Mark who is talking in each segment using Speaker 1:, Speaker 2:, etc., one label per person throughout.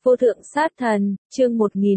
Speaker 1: Vô thượng sát thần, chương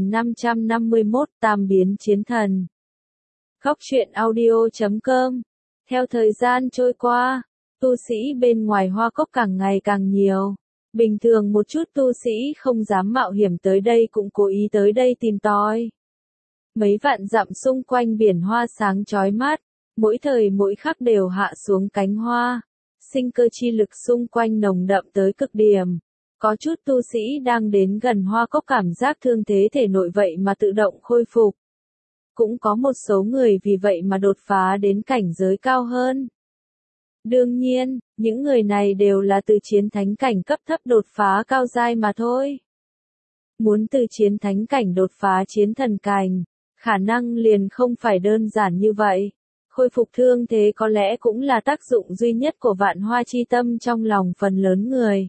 Speaker 1: 1551, tam biến chiến thần. Góc truyện audio.com. Theo thời gian trôi qua, tu sĩ bên ngoài Hoa Cốc càng ngày càng nhiều. Bình thường một chút tu sĩ không dám mạo hiểm tới đây cũng cố ý tới đây tìm tòi. Mấy vạn dặm xung quanh biển hoa sáng chói mắt, mỗi thời mỗi khắc đều hạ xuống cánh hoa. Sinh cơ chi lực xung quanh nồng đậm tới cực điểm. Có chút tu sĩ đang đến gần Hoa Cốc cảm giác thương thế thể nội vậy mà tự động khôi phục. Cũng có một số người vì vậy mà đột phá đến cảnh giới cao hơn. Đương nhiên, những người này đều là từ chiến thánh cảnh cấp thấp đột phá cao giai mà thôi. Muốn từ chiến thánh cảnh đột phá chiến thần cảnh, khả năng liền không phải đơn giản như vậy. Khôi phục thương thế có lẽ cũng là tác dụng duy nhất của vạn hoa chi tâm trong lòng phần lớn người.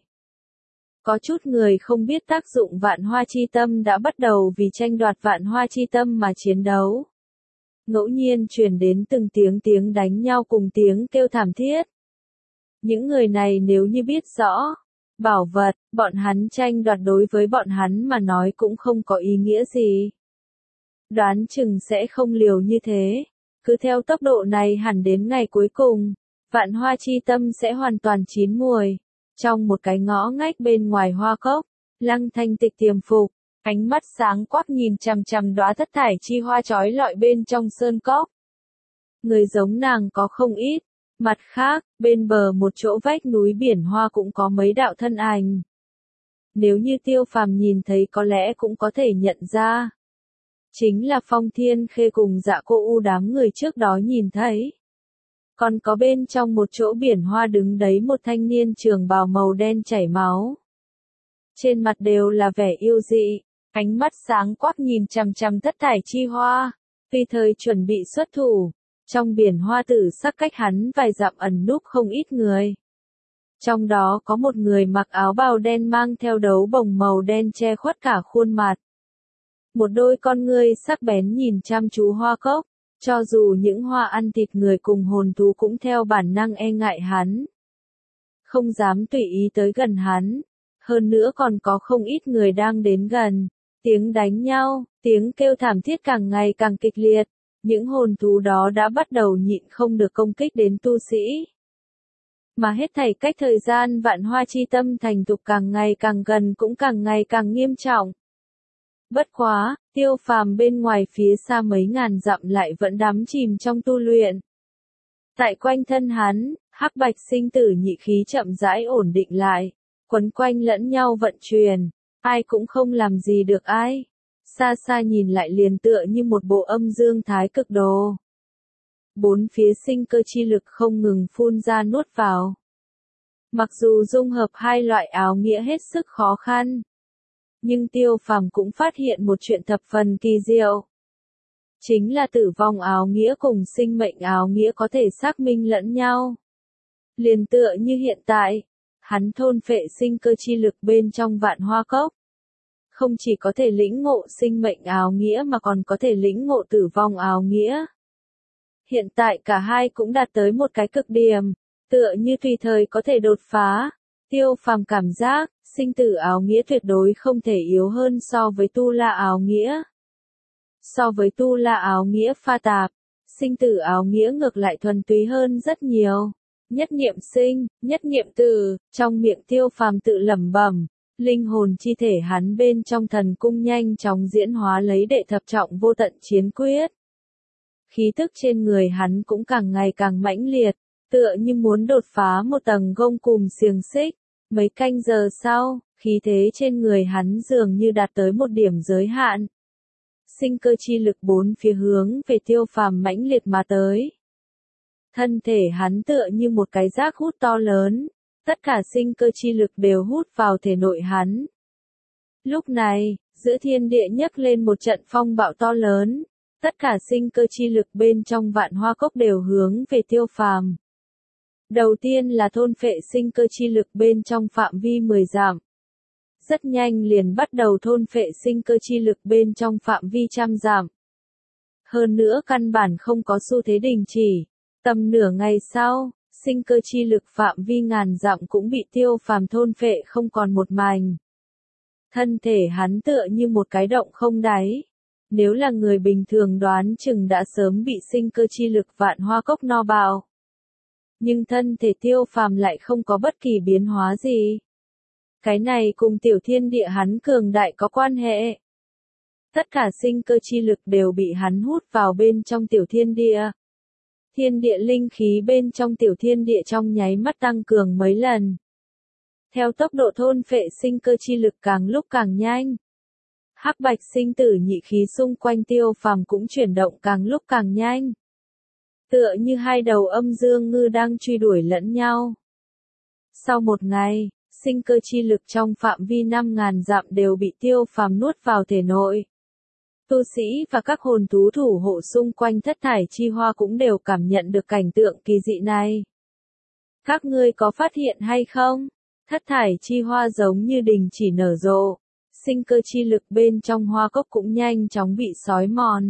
Speaker 1: Có chút người không biết tác dụng vạn hoa chi tâm đã bắt đầu vì tranh đoạt vạn hoa chi tâm mà chiến đấu. Ngẫu nhiên truyền đến từng tiếng đánh nhau cùng tiếng kêu thảm thiết. Những người này nếu như biết rõ, bảo vật, bọn hắn tranh đoạt đối với bọn hắn mà nói cũng không có ý nghĩa gì. Đoán chừng sẽ không liều như thế. Cứ theo tốc độ này hẳn đến ngày cuối cùng, vạn hoa chi tâm sẽ hoàn toàn chín mùi. Trong một cái ngõ ngách bên ngoài Hoa Cốc, Lăng Thanh Tịch tiềm phục, ánh mắt sáng quắc nhìn chằm chằm đóa thất thải chi hoa chói lọi bên trong sơn cốc. Người giống nàng có không ít, mặt khác, bên bờ một chỗ vách núi biển hoa cũng có mấy đạo thân ảnh. Nếu như Tiêu Phàm nhìn thấy có lẽ cũng có thể nhận ra. Chính là Phong Thiên Khê cùng Dạ Cô U đám người trước đó nhìn thấy. Còn có bên trong một chỗ biển hoa đứng đấy một thanh niên trường bào màu đen chảy máu. Trên mặt đều là vẻ yêu dị, ánh mắt sáng quắc nhìn chằm chằm thất thải chi hoa, tùy thời chuẩn bị xuất thủ. Trong biển hoa tử sắc cách hắn vài dặm ẩn núp không ít người. Trong đó có một người mặc áo bào đen mang theo đấu bồng màu đen che khuất cả khuôn mặt. Một đôi con ngươi sắc bén nhìn chăm chú Hoa Cốc. Cho dù những hoa ăn thịt người cùng hồn thú cũng theo bản năng e ngại hắn. Không dám tùy ý tới gần hắn. Hơn nữa còn có không ít người đang đến gần. Tiếng đánh nhau, tiếng kêu thảm thiết càng ngày càng kịch liệt. Những hồn thú đó đã bắt đầu nhịn không được công kích đến tu sĩ. Mà hết thảy cách thời gian vạn hoa chi tâm thành thục càng ngày càng gần cũng càng ngày càng nghiêm trọng. Bất quá, Tiêu Phàm bên ngoài phía xa mấy ngàn dặm lại vẫn đắm chìm trong tu luyện. Tại quanh thân hắn, hắc bạch sinh tử nhị khí chậm rãi ổn định lại, quấn quanh lẫn nhau vận chuyển, ai cũng không làm gì được ai. Xa xa nhìn lại liền tựa như một bộ âm dương thái cực đồ. Bốn phía sinh cơ chi lực không ngừng phun ra nuốt vào. Mặc dù dung hợp hai loại áo nghĩa hết sức khó khăn. Nhưng Tiêu Phàm cũng phát hiện một chuyện thập phần kỳ diệu. Chính là tử vong áo nghĩa cùng sinh mệnh áo nghĩa có thể xác minh lẫn nhau. Liền tựa như hiện tại, hắn thôn phệ sinh cơ chi lực bên trong vạn hoa cốc. Không chỉ có thể lĩnh ngộ sinh mệnh áo nghĩa mà còn có thể lĩnh ngộ tử vong áo nghĩa. Hiện tại cả hai cũng đạt tới một cái cực điểm, tựa như tùy thời có thể đột phá. Tiêu Phàm cảm giác, sinh tử áo nghĩa tuyệt đối không thể yếu hơn so với tu la áo nghĩa. So với tu la áo nghĩa pha tạp, sinh tử áo nghĩa ngược lại thuần túy hơn rất nhiều. Nhất niệm sinh, nhất niệm tử, trong miệng Tiêu Phàm tự lẩm bẩm, linh hồn chi thể hắn bên trong thần cung nhanh chóng diễn hóa lấy đệ thập trọng vô tận chiến quyết. Khí tức trên người hắn cũng càng ngày càng mãnh liệt, tựa như muốn đột phá một tầng gông cùm xiềng xích. Mấy canh giờ sau, khí thế trên người hắn dường như đạt tới một điểm giới hạn. Sinh cơ chi lực bốn phía hướng về Tiêu Phàm mãnh liệt mà tới. Thân thể hắn tựa như một cái rác hút to lớn, tất cả sinh cơ chi lực đều hút vào thể nội hắn. Lúc này, giữa thiên địa nhấc lên một trận phong bạo to lớn, tất cả sinh cơ chi lực bên trong vạn hoa cốc đều hướng về Tiêu Phàm. Đầu tiên là thôn phệ sinh cơ chi lực bên trong phạm vi 10 dặm. Rất nhanh liền bắt đầu thôn phệ sinh cơ chi lực bên trong phạm vi 100 dặm. Hơn nữa căn bản không có xu thế đình chỉ. Tầm nửa ngày sau, sinh cơ chi lực phạm vi ngàn dặm cũng bị Tiêu Phàm thôn phệ không còn một mảnh. Thân thể hắn tựa như một cái động không đáy. Nếu là người bình thường đoán chừng đã sớm bị sinh cơ chi lực vạn hoa cốc no bạo. Nhưng thân thể Tiêu Phàm lại không có bất kỳ biến hóa gì. Cái này cùng tiểu thiên địa hắn cường đại có quan hệ. Tất cả sinh cơ chi lực đều bị hắn hút vào bên trong tiểu thiên địa. Thiên địa linh khí bên trong tiểu thiên địa trong nháy mắt tăng cường mấy lần. Theo tốc độ thôn phệ sinh cơ chi lực càng lúc càng nhanh. Hắc bạch sinh tử nhị khí xung quanh Tiêu Phàm cũng chuyển động càng lúc càng nhanh. Tựa như hai đầu âm dương ngư đang truy đuổi lẫn nhau. Sau một ngày, sinh cơ chi lực trong phạm vi 5.000 dặm đều bị Tiêu Phàm nuốt vào thể nội. Tu sĩ và các hồn thú thủ hộ xung quanh thất thải chi hoa cũng đều cảm nhận được cảnh tượng kỳ dị này. Các ngươi có phát hiện hay không? Thất thải chi hoa giống như đình chỉ nở rộ. Sinh cơ chi lực bên trong hoa cốc cũng nhanh chóng bị xói mòn.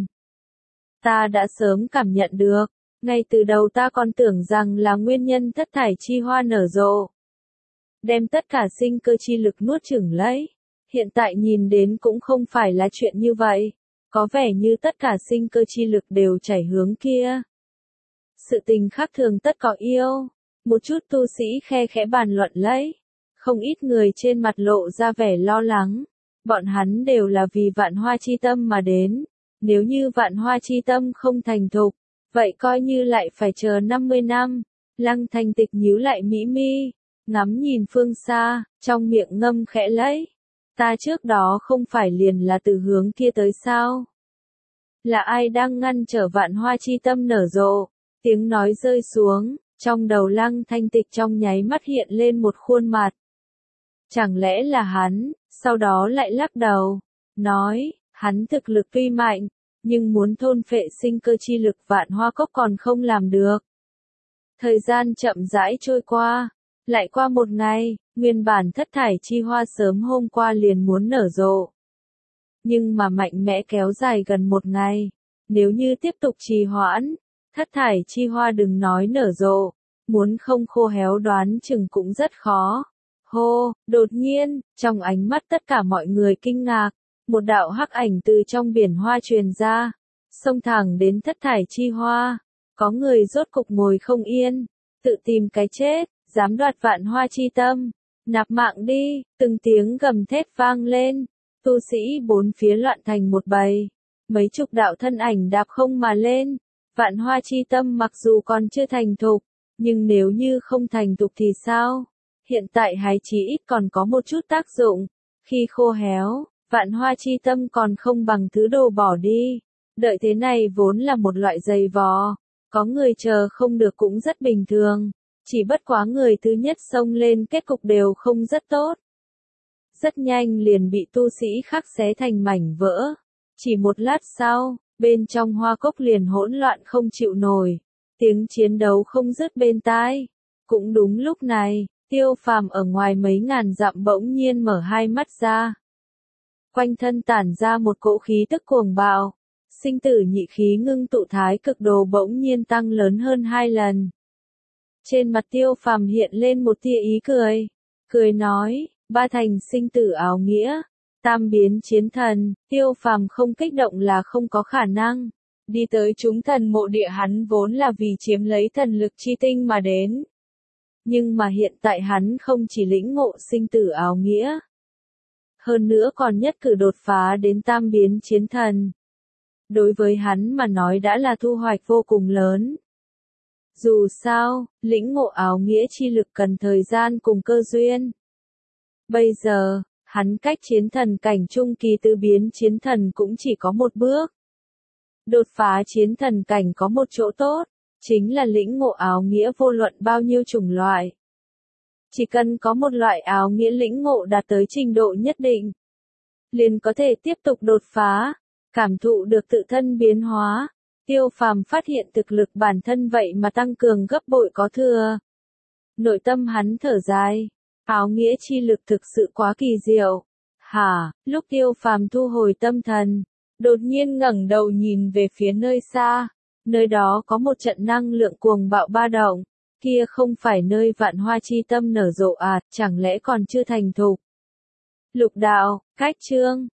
Speaker 1: Ta đã sớm cảm nhận được. Ngay từ đầu ta còn tưởng rằng là nguyên nhân thất thải chi hoa nở rộ. Đem tất cả sinh cơ chi lực nuốt chửng lấy. Hiện tại nhìn đến cũng không phải là chuyện như vậy. Có vẻ như tất cả sinh cơ chi lực đều chảy hướng kia. Sự tình khác thường tất có yêu. Một chút tu sĩ khe khẽ bàn luận lấy. Không ít người trên mặt lộ ra vẻ lo lắng. Bọn hắn đều là vì vạn hoa chi tâm mà đến. Nếu như vạn hoa chi tâm không thành thục, vậy coi như lại phải chờ 50 năm. Lăng Thanh Tịch nhíu lại mỹ mi, ngắm nhìn phương xa, trong miệng ngâm khẽ lấy. Ta trước đó không phải liền là từ hướng kia tới sao? Là ai đang ngăn trở vạn hoa chi tâm nở rộ? Tiếng nói rơi xuống, trong đầu Lăng Thanh Tịch trong nháy mắt hiện lên một khuôn mặt. Chẳng lẽ là hắn, sau đó lại lắc đầu, nói, hắn thực lực tuy mạnh, nhưng muốn thôn phệ sinh cơ chi lực vạn hoa cốc còn không làm được. Thời gian chậm rãi trôi qua, lại qua một ngày, nguyên bản thất thải chi hoa sớm hôm qua liền muốn nở rộ. Nhưng mà mạnh mẽ kéo dài gần một ngày, nếu như tiếp tục trì hoãn, thất thải chi hoa đừng nói nở rộ, muốn không khô héo đoán chừng cũng rất khó. Hô, đột nhiên, trong ánh mắt tất cả mọi người kinh ngạc, một đạo hắc ảnh từ trong biển hoa truyền ra, xông thẳng đến thất thải chi hoa. Có người rốt cục ngồi không yên, tự tìm cái chết, dám đoạt vạn hoa chi tâm, nạp mạng đi, từng tiếng gầm thét vang lên, tu sĩ bốn phía loạn thành một bầy, mấy chục đạo thân ảnh đạp không mà lên, vạn hoa chi tâm mặc dù còn chưa thành thục, nhưng nếu như không thành thục thì sao? Hiện tại hái chí ít còn có một chút tác dụng, khi khô héo, vạn hoa chi tâm còn không bằng thứ đồ bỏ đi, đợi thế này vốn là một loại dày vò, có người chờ không được cũng rất bình thường, chỉ bất quá người thứ nhất xông lên kết cục đều không rất tốt. Rất nhanh liền bị tu sĩ khác xé thành mảnh vỡ, chỉ một lát sau, bên trong hoa cốc liền hỗn loạn không chịu nổi, tiếng chiến đấu không dứt bên tai. Cũng đúng lúc này, Tiêu Phàm ở ngoài mấy ngàn dặm bỗng nhiên mở hai mắt ra. Quanh thân tản ra một cỗ khí tức cuồng bạo, sinh tử nhị khí ngưng tụ thái cực đồ bỗng nhiên tăng lớn hơn 2 lần. Trên mặt Tiêu Phàm hiện lên một tia ý cười, cười nói, ba thành sinh tử áo nghĩa, tam biến chiến thần, Tiêu Phàm không kích động là không có khả năng. Đi tới chúng thần mộ địa hắn vốn là vì chiếm lấy thần lực chi tinh mà đến. Nhưng mà hiện tại hắn không chỉ lĩnh ngộ sinh tử áo nghĩa, hơn nữa còn nhất cử đột phá đến tam biến chiến thần. Đối với hắn mà nói đã là thu hoạch vô cùng lớn. Dù sao, lĩnh ngộ áo nghĩa chi lực cần thời gian cùng cơ duyên. Bây giờ, hắn cách chiến thần cảnh trung kỳ tứ biến chiến thần cũng chỉ có một bước. Đột phá chiến thần cảnh có một chỗ tốt, chính là lĩnh ngộ áo nghĩa vô luận bao nhiêu chủng loại. Chỉ cần có một loại áo nghĩa lĩnh ngộ đạt tới trình độ nhất định, liền có thể tiếp tục đột phá, cảm thụ được tự thân biến hóa. Tiêu Phàm phát hiện thực lực bản thân vậy mà tăng cường gấp bội có thừa. Nội tâm hắn thở dài, áo nghĩa chi lực thực sự quá kỳ diệu. Hả, lúc Tiêu Phàm thu hồi tâm thần, đột nhiên ngẩng đầu nhìn về phía nơi xa, nơi đó có một trận năng lượng cuồng bạo ba động, kia không phải nơi vạn hoa chi tâm nở rộ à, chẳng lẽ còn chưa thành thục. Lục đạo, cách chương.